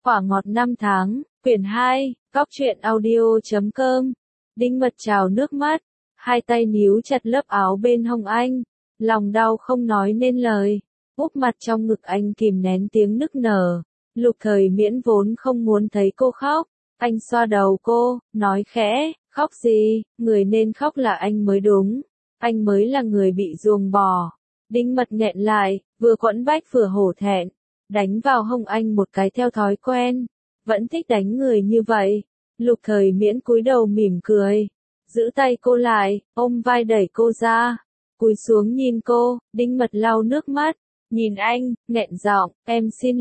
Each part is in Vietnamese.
Quả ngọt năm tháng, quyển 2, góc truyện audio.com. Đinh Mật trào nước mắt, hai tay níu chặt lớp áo bên hông anh, lòng đau không nói nên lời, úp mặt trong ngực anh kìm nén tiếng nức nở. Lục Thời Miễn vốn không muốn thấy cô khóc, anh xoa đầu cô, nói khẽ, khóc gì, người nên khóc là anh mới đúng, anh mới là người bị ruồng bỏ. Đinh Mật nghẹn lại, vừa quẫn bách vừa hổ thẹn, đánh vào hông anh một cái theo thói quen, vẫn thích đánh người như vậy. Lục Thời Miễn cúi đầu mỉm cười, giữ tay cô lại, ôm vai đẩy cô ra, cúi xuống nhìn cô. Đinh Mật lau nước mắt, nhìn anh, nghẹn giọng, em xin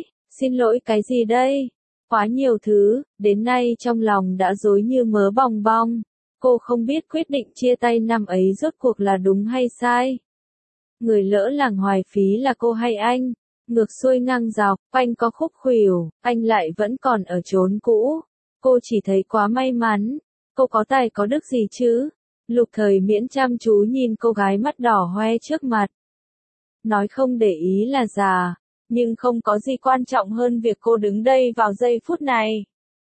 lỗi cái gì đây? Quá nhiều thứ, đến nay trong lòng đã rối như mớ bòng bong. Cô không biết quyết định chia tay năm ấy rốt cuộc là đúng hay sai. Người lỡ làng hoài phí là cô hay anh? Ngược xuôi ngang dọc, anh có khúc khuỷu, anh lại vẫn còn ở chốn cũ. Cô chỉ thấy quá may mắn. Cô có tài có đức gì chứ? Lục Thời Miễn chăm chú nhìn cô gái mắt đỏ hoe trước mặt. Nói không để ý là già, nhưng không có gì quan trọng hơn việc cô đứng đây vào giây phút này.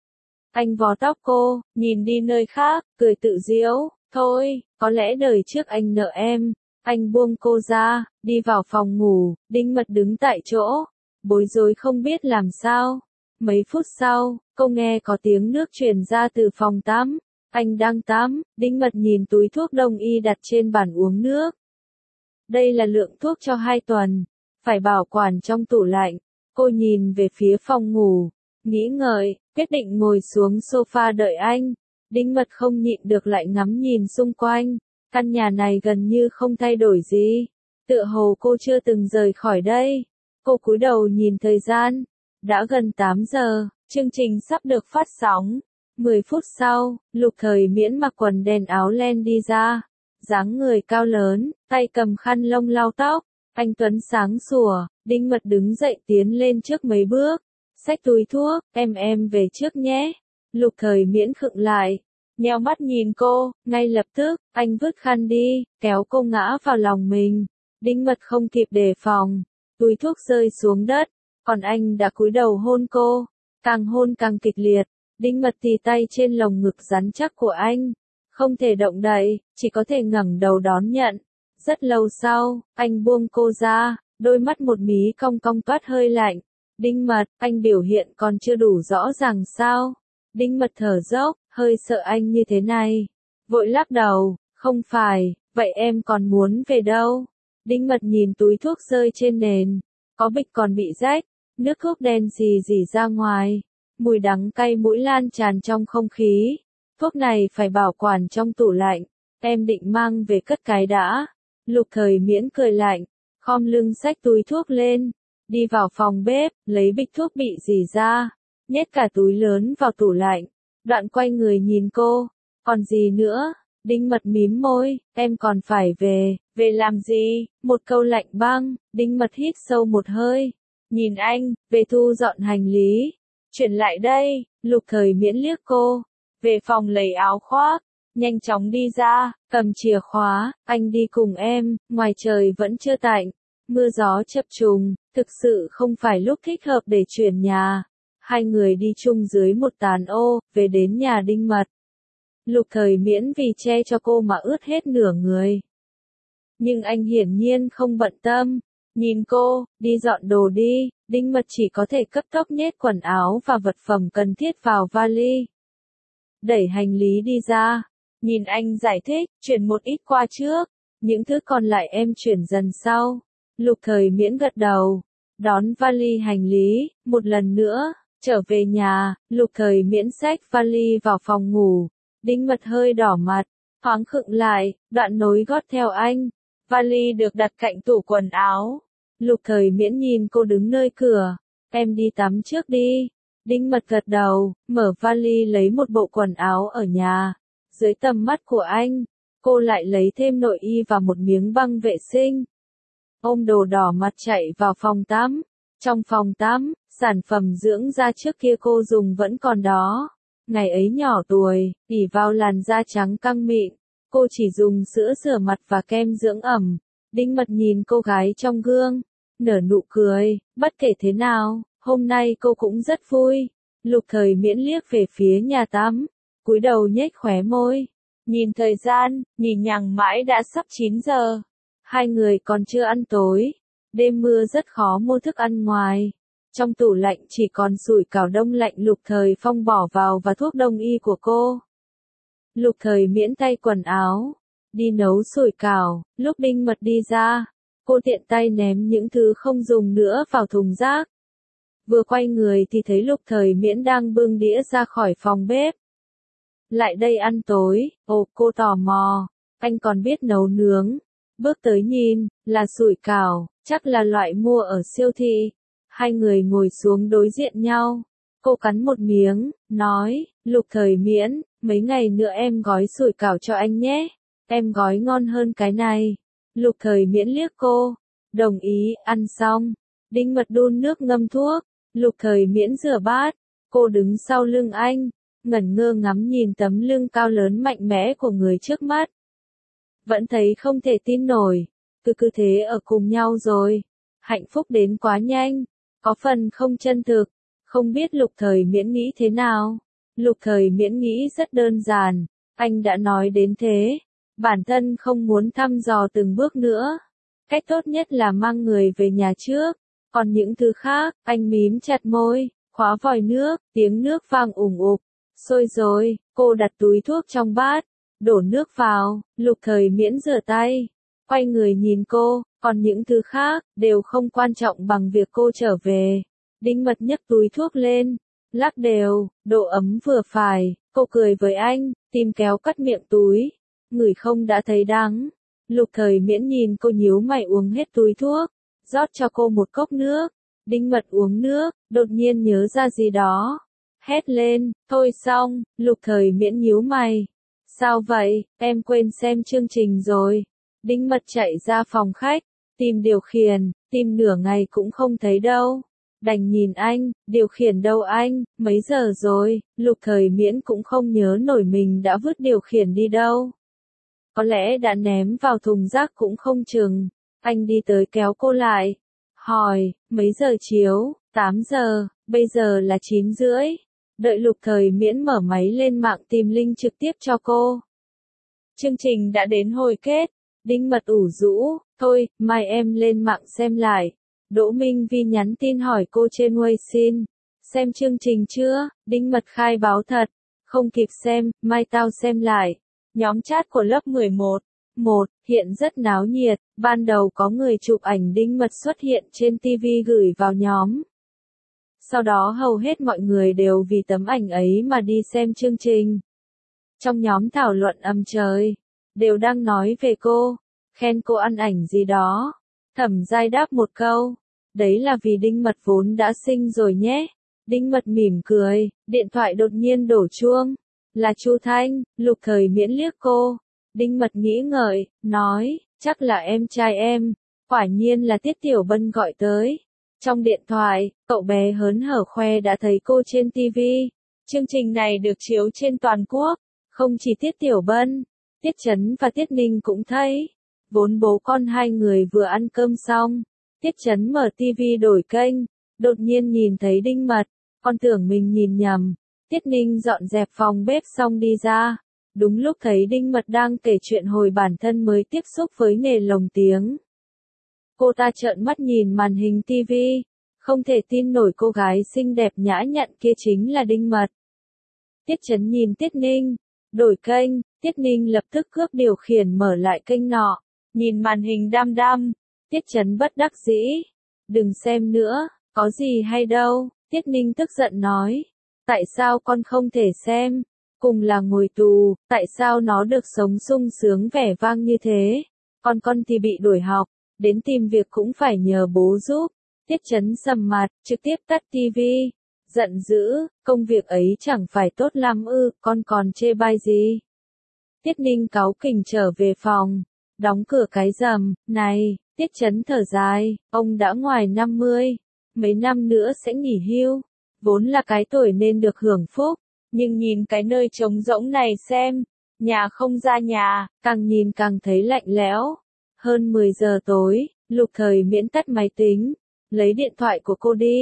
Anh vò tóc cô, nhìn đi nơi khác, cười tự giễu, thôi, có lẽ đời trước anh nợ em. Anh buông cô ra, đi vào phòng ngủ. Đinh Mật đứng tại chỗ, bối rối không biết làm sao. Mấy phút sau, cô nghe có tiếng nước truyền ra từ phòng tắm. Anh đang tắm. Đinh Mật nhìn túi thuốc đông y đặt trên bàn uống nước. Đây là lượng thuốc cho 2 tuần, phải bảo quản trong tủ lạnh. Cô nhìn về phía phòng ngủ, nghĩ ngợi, quyết định ngồi xuống sofa đợi anh. Đinh Mật không nhịn được lại ngắm nhìn xung quanh. Căn nhà này gần như không thay đổi gì, tựa hồ cô chưa từng rời khỏi đây. Cô cúi đầu nhìn thời gian, đã gần 8 giờ, chương trình sắp được phát sóng. 10 phút sau, Lục Thời Miễn mặc quần đen áo len đi ra, dáng người cao lớn, tay cầm khăn lông lau tóc, anh tuấn sáng sủa. Đinh Mật đứng dậy tiến lên trước mấy bước, xách túi thuốc, em về trước nhé. Lục Thời Miễn khựng lại, nheo mắt nhìn cô, ngay lập tức, anh vứt khăn đi, kéo cô ngã vào lòng mình. Đinh Mật không kịp đề phòng, túi thuốc rơi xuống đất, còn anh đã cúi đầu hôn cô, càng hôn càng kịch liệt. Đinh Mật tì tay trên lồng ngực rắn chắc của anh, không thể động đậy, chỉ có thể ngẩng đầu đón nhận. Rất lâu sau, anh buông cô ra, đôi mắt một mí cong cong toát hơi lạnh. Đinh Mật, anh biểu hiện còn chưa đủ rõ ràng sao? Đinh Mật thở dốc, hơi sợ anh như thế này. Vội lắc đầu, không phải, vậy em còn muốn về đâu? Đinh Mật nhìn túi thuốc rơi trên nền, có bịch còn bị rách, nước thuốc đen rì rỉ ra ngoài, mùi đắng cay mũi lan tràn trong không khí. Thuốc này phải bảo quản trong tủ lạnh, em định mang về cất cái đã. Lục Thời Miễn cười lạnh, khom lưng xách túi thuốc lên, đi vào phòng bếp, lấy bịch thuốc bị rỉ ra, nhét cả túi lớn vào tủ lạnh. Đoạn quay người nhìn cô, còn gì nữa? Đinh Mật mím môi, em còn phải về làm gì? Một câu lạnh băng. Đinh Mật hít sâu một hơi, nhìn anh, về thu dọn hành lý. Chuyển lại đây. Lục Thời Miễn liếc cô, về phòng lấy áo khoác, nhanh chóng đi ra, cầm chìa khóa, anh đi cùng em. Ngoài trời vẫn chưa tạnh, mưa gió chập trùng, thực sự không phải lúc thích hợp để chuyển nhà. Hai người đi chung dưới một tán ô, về đến nhà Đinh Mật. Lục Thời Miễn vì che cho cô mà ướt hết nửa người. Nhưng anh hiển nhiên không bận tâm, nhìn cô, đi dọn đồ đi. Đinh Mật chỉ có thể cấp tốc nhét quần áo và vật phẩm cần thiết vào vali. Đẩy hành lý đi ra, nhìn anh giải thích, chuyển một ít qua trước, những thứ còn lại em chuyển dần sau. Lục Thời Miễn gật đầu, đón vali hành lý, một lần nữa. Trở về nhà, Lục Thời Miễn xách vali vào phòng ngủ. Đinh Mật hơi đỏ mặt, thoáng khựng lại, đoạn nối gót theo anh. Vali được đặt cạnh tủ quần áo. Lục Thời Miễn nhìn cô đứng nơi cửa, em đi tắm trước đi. Đinh Mật gật đầu, mở vali lấy một bộ quần áo ở nhà. Dưới tầm mắt của anh, cô lại lấy thêm nội y và một miếng băng vệ sinh. Ôm đồ đỏ mặt chạy vào phòng tắm. Trong phòng tắm, sản phẩm dưỡng da trước kia cô dùng vẫn còn đó. Ngày ấy nhỏ tuổi, ỷ vào làn da trắng căng mịn, cô chỉ dùng sữa rửa mặt và kem dưỡng ẩm. Đinh Mật nhìn cô gái trong gương, nở nụ cười, bất kể thế nào, Hôm nay cô cũng rất vui. Lục Thời Miễn liếc về phía nhà tắm, cúi đầu nhếch khóe môi. Nhìn thời gian, nhìn nhằng mãi đã sắp 9 giờ. Hai người còn chưa ăn tối. Đêm mưa rất khó mua thức ăn ngoài. Trong tủ lạnh chỉ còn sủi cảo đông lạnh Lục Thời Phong bỏ vào và thuốc đông y của cô. Lục Thời Miễn tay quần áo, đi nấu sủi cảo. Lúc Đinh Mật đi ra, cô tiện tay ném những thứ không dùng nữa vào thùng rác. Vừa quay người thì thấy Lục Thời Miễn đang bưng đĩa ra khỏi phòng bếp. Lại đây ăn tối. Ồ, cô tò mò. Anh còn biết nấu nướng. Bước tới nhìn, là sủi cảo, chắc là loại mua ở siêu thị. Hai người ngồi xuống đối diện nhau. Cô cắn một miếng, nói, Lục Thời Miễn, mấy ngày nữa em gói sủi cảo cho anh nhé. Em gói ngon hơn cái này. Lục Thời Miễn liếc cô. Đồng ý, ăn xong. Đinh Mật đun nước ngâm thuốc. Lục Thời Miễn rửa bát. Cô đứng sau lưng anh, ngẩn ngơ ngắm nhìn tấm lưng cao lớn mạnh mẽ của người trước mắt. Vẫn thấy không thể tin nổi. Cứ thế ở cùng nhau rồi. Hạnh phúc đến quá nhanh. Có phần không chân thực. Không biết Lục Thời Miễn nghĩ thế nào. Lục Thời Miễn nghĩ rất đơn giản. Anh đã nói đến thế. Bản thân không muốn thăm dò từng bước nữa. Cách tốt nhất là mang người về nhà trước. Còn những thứ khác, anh mím chặt môi, khóa vòi nước, tiếng nước vang ủng ục. Sôi rồi, cô đặt túi thuốc trong bát, đổ nước vào. Lục Thời Miễn rửa tay, quay người nhìn cô, còn những thứ khác, đều không quan trọng bằng việc cô trở về. Đinh Mật nhấc túi thuốc lên, lắc đều, độ ấm vừa phải. Cô cười với anh, tìm kéo cắt miệng túi. Ngửi không đã thấy đắng. Lục Thời Miễn nhìn cô nhíu mày uống hết túi thuốc, rót cho cô một cốc nước. Đinh Mật uống nước, đột nhiên nhớ ra gì đó. Hét lên, thôi xong. Lục Thời Miễn nhíu mày. Sao vậy, em quên xem chương trình rồi. Đinh Mật chạy ra phòng khách, tìm điều khiển, tìm nửa ngày cũng không thấy đâu. Đành nhìn anh, điều khiển đâu anh, mấy giờ rồi. Lục Thời Miễn cũng không nhớ nổi mình đã vứt điều khiển đi đâu. Có lẽ đã ném vào thùng rác cũng không chừng. Anh đi tới kéo cô lại. Hỏi, mấy giờ chiếu? 8 giờ, bây giờ là 9 rưỡi. Đợi Lục Thời Miễn mở máy lên mạng tìm link trực tiếp cho cô. Chương trình đã đến hồi kết. Đinh Mật ủ rũ, thôi, mai em lên mạng xem lại. Đỗ Minh Vi nhắn tin hỏi cô trên Weixin. Xem chương trình chưa? Đinh Mật khai báo thật. Không kịp xem, mai tao xem lại. Nhóm chat của lớp 11. Hiện rất náo nhiệt, ban đầu có người chụp ảnh Đinh Mật xuất hiện trên TV gửi vào nhóm. Sau đó hầu hết mọi người đều vì tấm ảnh ấy mà đi xem chương trình. Trong nhóm thảo luận ầm trời, đều đang nói về cô, khen cô ăn ảnh gì đó. Thẩm Giai đáp một câu, đấy là vì Đinh Mật vốn đã xinh rồi nhé. Đinh Mật mỉm cười, điện thoại đột nhiên đổ chuông. Là Chu Thanh. Lục Thời Miễn liếc cô. Đinh Mật nghĩ ngợi, nói, chắc là em trai em. Quả nhiên là Tiết Tiểu Bân gọi tới. Trong điện thoại, cậu bé hớn hở khoe đã thấy cô trên TV. Chương trình này được chiếu trên toàn quốc. Không chỉ Tiết Tiểu Bân, Tiết Chấn và Tiết Ninh cũng thấy. Vốn bố con hai người vừa ăn cơm xong. Tiết Chấn mở TV đổi kênh. Đột nhiên nhìn thấy Đinh Mật. Con tưởng mình nhìn nhầm. Tiết Ninh dọn dẹp phòng bếp xong đi ra. Đúng lúc thấy Đinh Mật đang kể chuyện hồi bản thân mới tiếp xúc với nghề lồng tiếng. Cô ta trợn mắt nhìn màn hình TV. Không thể tin nổi cô gái xinh đẹp nhã nhặn kia chính là Đinh Mật. Tiết Chấn nhìn Tiết Ninh. Đổi kênh, Tiết Ninh lập tức cướp điều khiển mở lại kênh nọ. Nhìn màn hình đăm đăm. Tiết Chấn bất đắc dĩ. Đừng xem nữa, có gì hay đâu. Tiết Ninh tức giận nói. Tại sao con không thể xem? Cùng là ngồi tù, tại sao nó được sống sung sướng vẻ vang như thế? Con thì bị đuổi học, đến tìm việc cũng phải nhờ bố giúp. Tiết Chấn sầm mặt, trực tiếp tắt TV. Giận dữ, công việc ấy chẳng phải tốt lắm ư, con còn chê bai gì? Tiết Ninh cáu kỉnh trở về phòng, đóng cửa cái rầm. Này, Tiết Chấn thở dài, ông đã ngoài 50, mấy năm nữa sẽ nghỉ hưu. Vốn là cái tuổi nên được hưởng phúc, nhưng nhìn cái nơi trống rỗng này xem, nhà không ra nhà, càng nhìn càng thấy lạnh lẽo. Hơn 10 giờ tối, Lục Thời Miễn tắt máy tính, lấy điện thoại của cô đi.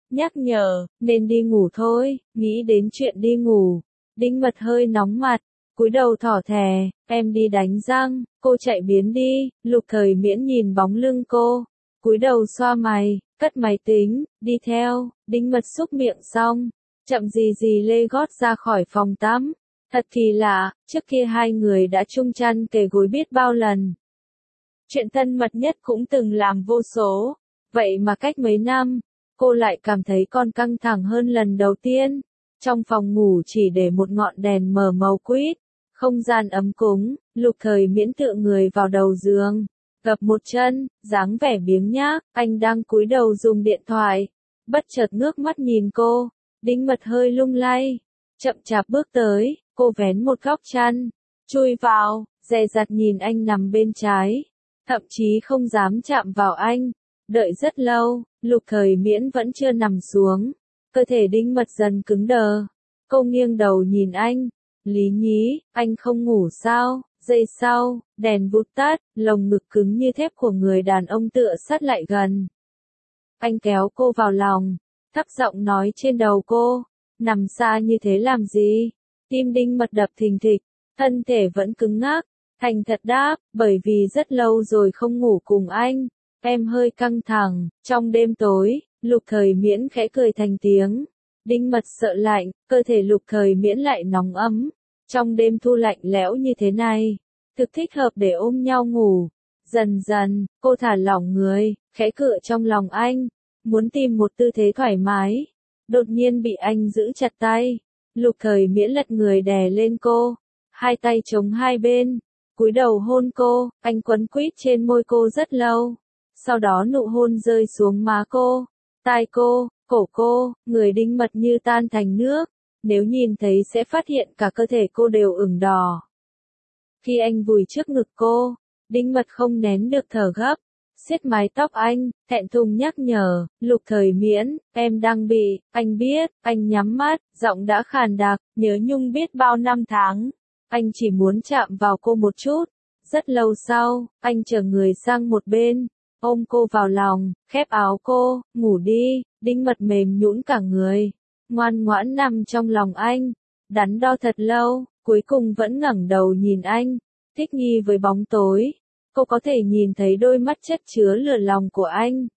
nhắc nhở, nên đi ngủ thôi, nghĩ đến chuyện đi ngủ. Đinh Mật hơi nóng mặt, cúi đầu thỏ thẻ, em đi đánh răng, cô chạy biến đi, Lục Thời Miễn nhìn bóng lưng cô, cúi đầu xoa mày, cất máy tính, đi theo, Đinh Mật xúc miệng xong, chậm gì gì lê gót ra khỏi phòng tắm. Thật kỳ lạ, trước kia hai người đã chung chăn kề gối biết bao lần. Chuyện thân mật nhất cũng từng làm vô số, vậy mà cách mấy năm, cô lại cảm thấy còn căng thẳng hơn lần đầu tiên. Trong phòng ngủ chỉ để một ngọn đèn mờ màu quýt, không gian ấm cúng, Lục Thời Miễn tựa người vào đầu giường, gập một chân, dáng vẻ biếng nhác, anh đang cúi đầu dùng điện thoại, bất chợt ngước mắt nhìn cô, Đinh Mật hơi lung lay, chậm chạp bước tới, cô vén một góc chăn, chui vào, dè dặt nhìn anh nằm bên trái, thậm chí không dám chạm vào anh. Đợi rất lâu, Lục Thời Miễn vẫn chưa nằm xuống, cơ thể Đinh Mật dần cứng đờ. Cô nghiêng đầu nhìn anh, Lý Nhí, anh không ngủ sao? Giây sau, đèn vụt tắt, lồng ngực cứng như thép của người đàn ông tựa sát lại gần. Anh kéo cô vào lòng, thấp giọng nói trên đầu cô, nằm xa như thế làm gì? Tim Đinh Mật đập thình thịch, thân thể vẫn cứng ngắc, thành thật đáp, bởi vì rất lâu rồi không ngủ cùng anh, em hơi căng thẳng. Trong đêm tối, Lục Thời Miễn khẽ cười thành tiếng. Đinh Mật sợ lạnh, cơ thể Lục Thời Miễn lại nóng ấm. Trong đêm thu lạnh lẽo như thế này, thực thích hợp để ôm nhau ngủ. Dần dần, cô thả lỏng người, khẽ cựa trong lòng anh, muốn tìm một tư thế thoải mái. Đột nhiên bị anh giữ chặt tay. Lục Thời Miễn lật người đè lên cô, hai tay chống hai bên, cúi đầu hôn cô, anh quấn quýt trên môi cô rất lâu. Sau đó nụ hôn rơi xuống má cô, tai cô, cổ cô, người Đinh Mật như tan thành nước, nếu nhìn thấy sẽ phát hiện cả cơ thể cô đều ửng đỏ. Khi anh vùi trước ngực cô, Đinh Mật không nén được thở gấp, siết mái tóc anh, thẹn thùng nhắc nhở, Lục Thời Miễn, em đang bị, anh biết, anh nhắm mắt, giọng đã khàn đặc, nhớ nhung biết bao năm tháng, anh chỉ muốn chạm vào cô một chút. Rất lâu sau, anh trở người sang một bên, ôm cô vào lòng, khép áo cô, ngủ đi. Đinh Mật mềm nhũn cả người, ngoan ngoãn nằm trong lòng anh, đắn đo thật lâu, cuối cùng vẫn ngẩng đầu nhìn anh, thích nghi với bóng tối. Cô có thể nhìn thấy đôi mắt chất chứa lửa lòng của anh.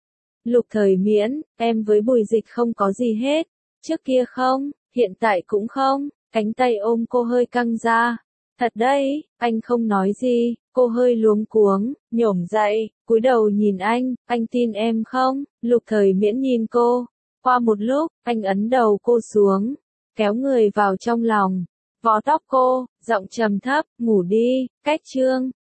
Lục Thời Miễn, em với Bùi Dịch không có gì hết, trước kia không, hiện tại cũng không. Cánh tay ôm cô hơi căng ra. Thật đấy, anh không nói gì, cô hơi luống cuống, nhổm dậy, cúi đầu nhìn anh tin em không? Lục Thời Miễn nhìn cô. Qua một lúc, anh ấn đầu cô xuống, kéo người vào trong lòng, vò tóc cô, giọng trầm thấp, ngủ đi, cách chương.